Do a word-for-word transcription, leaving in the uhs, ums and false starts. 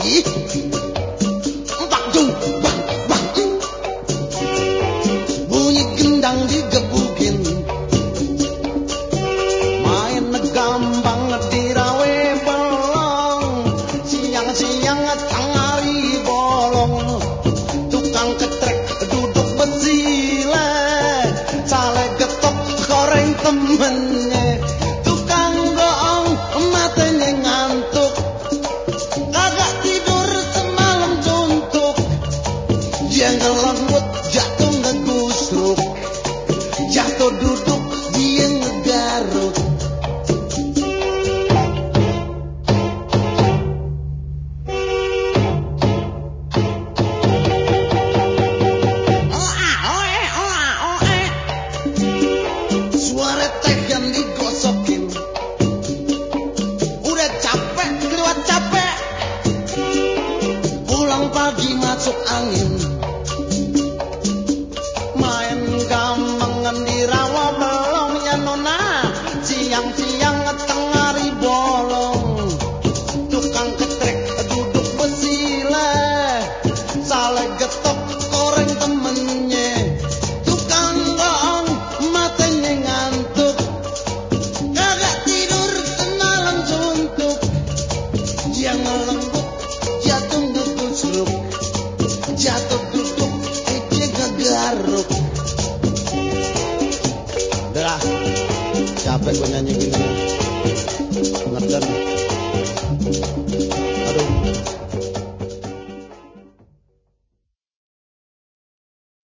Ih, bang dung bang bang. Bunyi gendang digebukin, main gambang dirawe belong, siang-siang tangari bolong, tukang ketrek duduk besile, sale getok goreng temennya, tukang goong matanya ngantuk, kagak tidur semalam suntuk, dia ngelembut jatuh ngegusruk, jatuh duduk dia ngegaruk. Suara teh yang digosokin, udah capek lewat capek, pulang pagi masuk angin, main gambangan di rawa belum ya nona, siang-siang tengari bolong, tukang ketrek duduk besile, sale getok goreng temennya, tukang goong matanya ngantuk, kagak tidur semalam suntuk, dia ngelembut